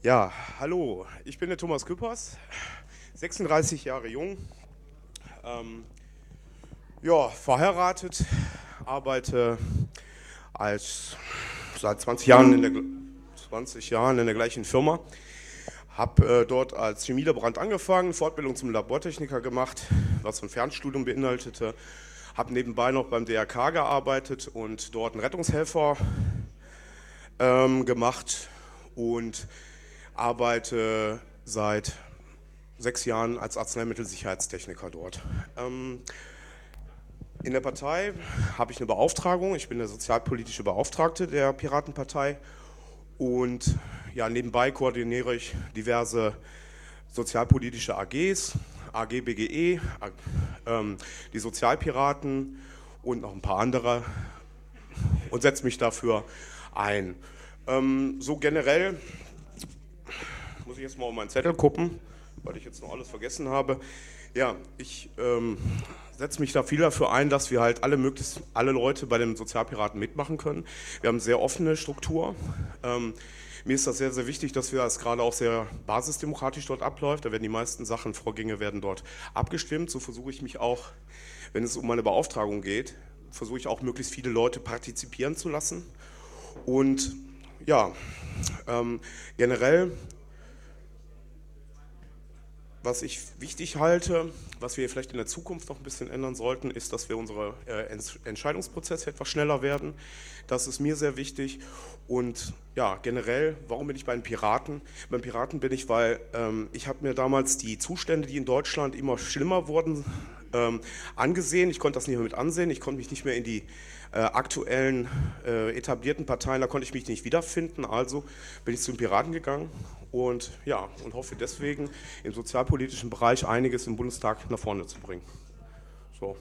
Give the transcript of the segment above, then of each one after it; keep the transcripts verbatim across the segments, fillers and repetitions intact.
Ja, hallo, ich bin der Thomas Küppers, sechsunddreißig Jahre jung, ähm, ja, verheiratet, arbeite als seit zwanzig Jahren in der, zwanzig Jahren in der gleichen Firma, habe äh, dort als Chemielaborant angefangen, Fortbildung zum Labortechniker gemacht, was ein Fernstudium beinhaltete, habe nebenbei noch beim D R K gearbeitet und dort einen Rettungshelfer ähm, gemacht und arbeite seit sechs Jahren als Arzneimittelsicherheitstechniker dort. Ähm, in der Partei habe ich eine Beauftragung, ich bin der sozialpolitische Beauftragte der Piratenpartei und ja, nebenbei koordiniere ich diverse sozialpolitische A Gs, A G B G E, ähm, die Sozialpiraten und noch ein paar andere und setze mich dafür ein. Ähm, so generell muss ich jetzt mal auf meinen Zettel gucken, weil ich jetzt noch alles vergessen habe. Ja, ich ähm, setze mich da viel dafür ein, dass wir halt alle möglichst alle Leute bei den Sozialpiraten mitmachen können. Wir haben eine sehr offene Struktur. Ähm, mir ist das sehr, sehr wichtig, dass wir das gerade auch sehr basisdemokratisch dort abläuft. Da werden die meisten Sachen, Vorgänge werden dort abgestimmt. So versuche ich mich auch, wenn es um meine Beauftragung geht, versuche ich auch möglichst viele Leute partizipieren zu lassen. Und ja, ähm, generell, was ich wichtig halte, was wir vielleicht in der Zukunft noch ein bisschen ändern sollten, ist, dass wir unsere äh, Entscheidungsprozesse etwas schneller werden. Das ist mir sehr wichtig. Und ja, generell, warum bin ich bei den Piraten? Beim Piraten bin ich, weil ähm, ich habe mir damals die Zustände, die in Deutschland immer schlimmer wurden, ähm, angesehen. Ich konnte das nicht mehr mit ansehen. Ich konnte mich nicht mehr in die äh, aktuellen äh, etablierten Parteien, da konnte ich mich nicht wiederfinden. Also bin ich zu den Piraten gegangen. Und ja, und hoffe deswegen im sozialpolitischen Bereich einiges im Bundestag nach vorne zu bringen. So.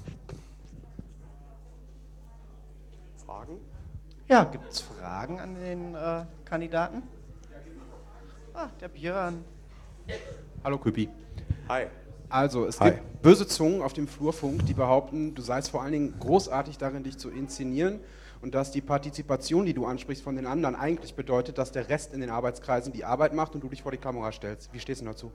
Fragen? Ja, gibt es Fragen an den äh, Kandidaten? Ah, der Björn. Hallo Küppi. Hi. Also, es Hi. gibt böse Zungen auf dem Flurfunk, die behaupten, du seist vor allen Dingen großartig darin, dich zu inszenieren und dass die Partizipation, die du ansprichst, von den anderen eigentlich bedeutet, dass der Rest in den Arbeitskreisen die Arbeit macht und du dich vor die Kamera stellst. Wie stehst du dazu?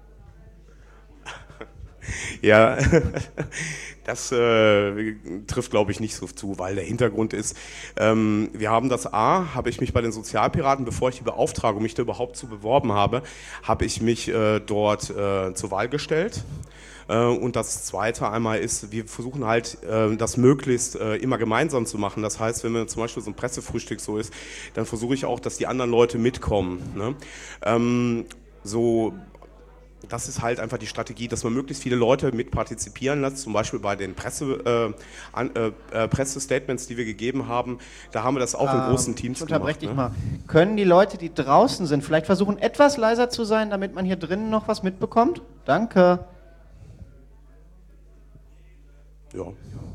Ja, das äh, trifft, glaube ich, nicht so zu, weil der Hintergrund ist, ähm, wir haben das A, habe ich mich bei den Sozialpiraten, bevor ich die Beauftragung mich da überhaupt zu beworben habe, habe ich mich äh, dort äh, zur Wahl gestellt. Äh, und das Zweite einmal ist, wir versuchen halt, äh, das möglichst äh, immer gemeinsam zu machen. Das heißt, wenn wir zum Beispiel so ein Pressefrühstück so ist, dann versuche ich auch, dass die anderen Leute mitkommen. Ne? Ähm, so... Das ist halt einfach die Strategie, dass man möglichst viele Leute mitpartizipieren lässt, zum Beispiel bei den Presse, äh, an, äh, Pressestatements, die wir gegeben haben. Da haben wir das auch in Ähm, großen Teams ich unterbreche dich gemacht. mal. Können die Leute, die draußen sind, vielleicht versuchen, etwas leiser zu sein, damit man hier drinnen noch was mitbekommt? Danke. Ja.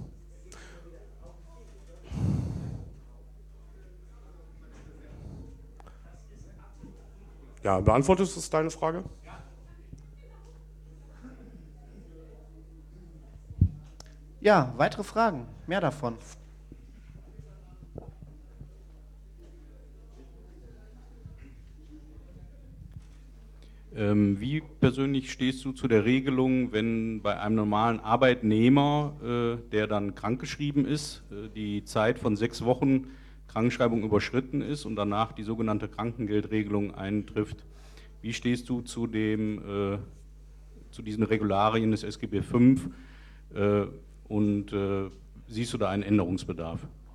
Ja, beantwortest du deine Frage? Ja, weitere Fragen? Mehr davon. Ähm, wie persönlich stehst du zu der Regelung, wenn bei einem normalen Arbeitnehmer, äh, der dann krankgeschrieben ist, äh, die Zeit von sechs Wochen Krankenschreibung überschritten ist und danach die sogenannte Krankengeldregelung eintrifft? Wie stehst du zu, dem, äh, zu diesen Regularien des S G B fünf äh, und äh, siehst du da einen Änderungsbedarf?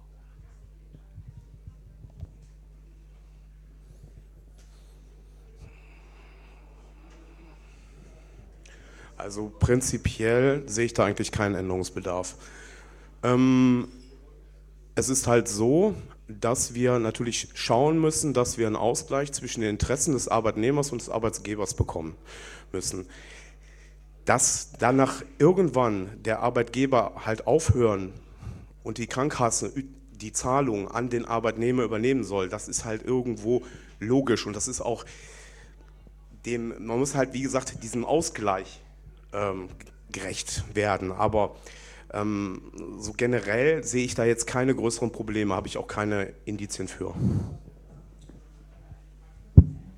Also prinzipiell sehe ich da eigentlich keinen Änderungsbedarf. Ähm, es ist halt so, dass wir natürlich schauen müssen, dass wir einen Ausgleich zwischen den Interessen des Arbeitnehmers und des Arbeitgebers bekommen müssen. Dass danach irgendwann der Arbeitgeber halt aufhören und die Krankenkasse die Zahlung an den Arbeitnehmer übernehmen soll, das ist halt irgendwo logisch und das ist auch dem, man muss halt wie gesagt diesem Ausgleich ähm, gerecht werden, aber ähm, so generell sehe ich da jetzt keine größeren Probleme, habe ich auch keine Indizien für.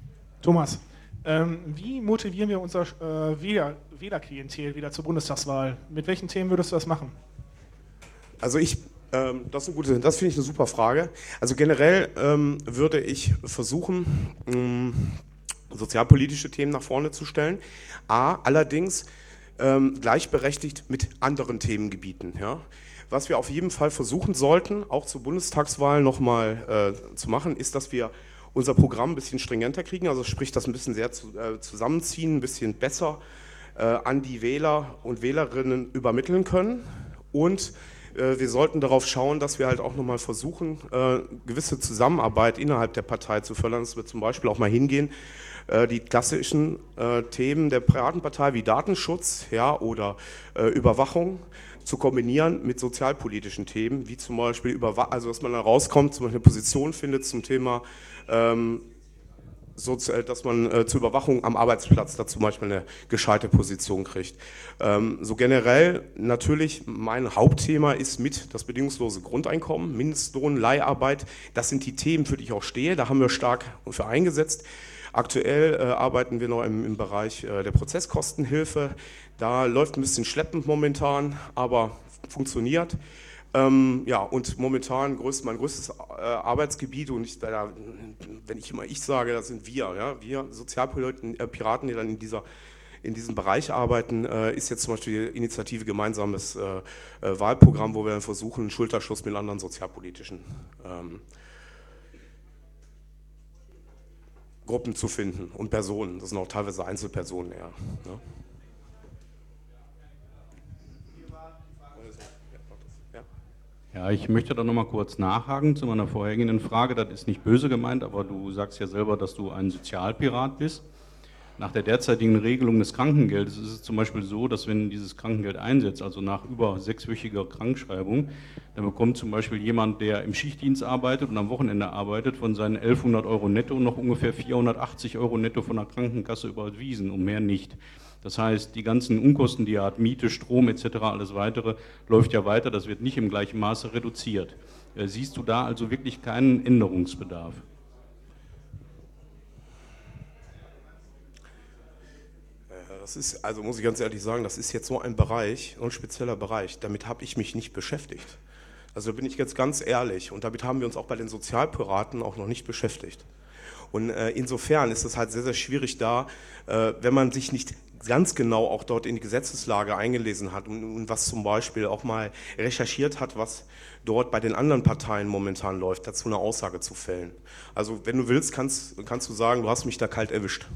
Thomas, ähm, wie motivieren wir unser äh, Wähler, Wählerklientel wieder zur Bundestagswahl? Mit welchen Themen würdest du das machen? Also ich, ähm, das ist eine gute, das finde ich eine super Frage. Also generell ähm, würde ich versuchen, ähm, sozialpolitische Themen nach vorne zu stellen. A, allerdings ähm, gleichberechtigt mit anderen Themengebieten. Ja? Was wir auf jeden Fall versuchen sollten, auch zur Bundestagswahl nochmal äh, zu machen, ist, dass wir unser Programm ein bisschen stringenter kriegen, also sprich das ein bisschen sehr zu, äh, zusammenziehen, ein bisschen besser äh, an die Wähler und Wählerinnen übermitteln können. Und äh, wir sollten darauf schauen, dass wir halt auch nochmal versuchen, äh, gewisse Zusammenarbeit innerhalb der Partei zu fördern, dass wir zum Beispiel auch mal hingehen, äh, die klassischen äh, Themen der Piratenpartei wie Datenschutz, ja, oder äh, Überwachung zu kombinieren mit sozialpolitischen Themen, wie zum Beispiel, Überwa- also dass man da rauskommt, zum Beispiel eine Position findet zum Thema, ähm, Sozi- dass man äh, zur Überwachung am Arbeitsplatz da zum Beispiel eine gescheite Position kriegt. Ähm, so generell natürlich, mein Hauptthema ist mit das bedingungslose Grundeinkommen, Mindestlohn, Leiharbeit. Das sind die Themen, für die ich auch stehe, da haben wir stark für eingesetzt. Aktuell äh, arbeiten wir noch im, im Bereich äh, der Prozesskostenhilfe. Da läuft ein bisschen schleppend momentan, aber funktioniert. Ähm, ja, und momentan größt, mein größtes äh, Arbeitsgebiet, und ich, da, wenn ich immer ich sage, das sind wir, ja, wir Sozialpiraten, äh, Piraten, die dann in, dieser, in diesem Bereich arbeiten, äh, ist jetzt zum Beispiel die Initiative Gemeinsames äh, äh, Wahlprogramm, wo wir dann versuchen, einen Schulterschluss mit anderen sozialpolitischen ähm, Gruppen zu finden und Personen, das sind auch teilweise Einzelpersonen eher. Ne? Ja, ich möchte da nochmal kurz nachhaken zu meiner vorhergehenden Frage. Das ist nicht böse gemeint, aber du sagst ja selber, dass du ein Sozialpirat bist. Nach der derzeitigen Regelung des Krankengeldes ist es zum Beispiel so, dass wenn dieses Krankengeld einsetzt, also nach über sechswöchiger Krankschreibung, dann bekommt zum Beispiel jemand, der im Schichtdienst arbeitet und am Wochenende arbeitet, von seinen elfhundert Euro netto noch ungefähr vierhundertachtzig Euro netto von der Krankenkasse überwiesen und mehr nicht. Das heißt, die ganzen Unkosten, die er hat, Miete, Strom et cetera, alles weitere, läuft ja weiter, das wird nicht im gleichen Maße reduziert. Siehst du da also wirklich keinen Änderungsbedarf? Das ist, also muss ich ganz ehrlich sagen, das ist jetzt so ein Bereich, so ein spezieller Bereich, damit habe ich mich nicht beschäftigt. Also da bin ich jetzt ganz ehrlich, und damit haben wir uns auch bei den Sozialpiraten auch noch nicht beschäftigt. Und äh, insofern ist es halt sehr, sehr schwierig da, äh, wenn man sich nicht ganz genau auch dort in die Gesetzeslage eingelesen hat und, und was zum Beispiel auch mal recherchiert hat, was dort bei den anderen Parteien momentan läuft, dazu eine Aussage zu fällen. Also wenn du willst, kannst, kannst du sagen, du hast mich da kalt erwischt.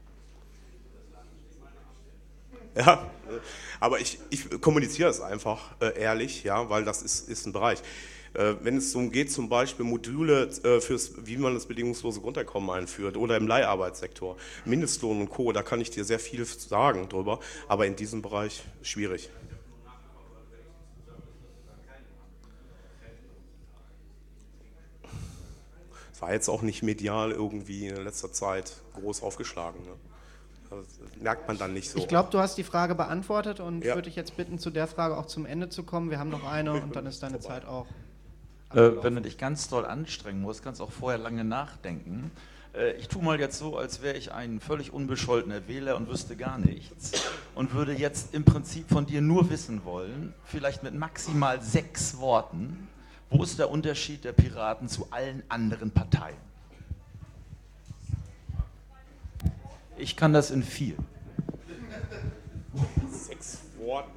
Ja, aber ich, ich kommuniziere es einfach äh, ehrlich, ja, weil das ist, ist ein Bereich. Äh, wenn es darum geht, zum Beispiel Module, äh, fürs, wie man das bedingungslose Grundeinkommen einführt oder im Leiharbeitssektor, Mindestlohn und Co., da kann ich dir sehr viel sagen drüber, aber in diesem Bereich schwierig. Es war jetzt auch nicht medial irgendwie in letzter Zeit groß aufgeschlagen, ne? Das merkt man dann nicht so. Ich glaube, du hast die Frage beantwortet und ja. würde dich jetzt bitten, zu der Frage auch zum Ende zu kommen. Wir haben noch eine und dann ist deine Zeit auch. Äh, wenn du dich ganz doll anstrengen musst, kannst du auch vorher lange nachdenken. Äh, ich tue mal jetzt so, als wäre ich ein völlig unbescholtener Wähler und wüsste gar nichts und würde jetzt im Prinzip von dir nur wissen wollen, vielleicht mit maximal sechs Worten, wo ist der Unterschied der Piraten zu allen anderen Parteien? Ich kann das in vier. Sechs Worten.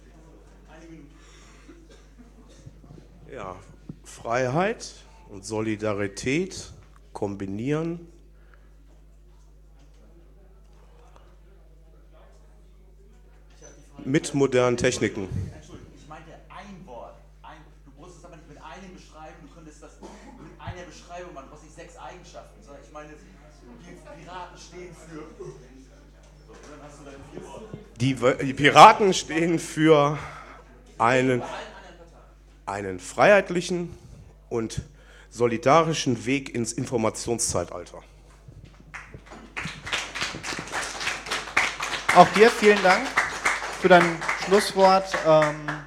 Ja, Freiheit und Solidarität kombinieren. Mit modernen Techniken. Entschuldigung, ich meinte ein Wort. Ein, du musst es aber nicht mit einem beschreiben, du könntest das mit einer Beschreibung machen. Du hast nicht sechs Eigenschaften, sondern ich meine, die Piraten stehen für. So, dann hast du deine vier Worte. Die, die Piraten stehen für einen, einen freiheitlichen und solidarischen Weg ins Informationszeitalter. Auch dir vielen Dank für dein Schlusswort. Ähm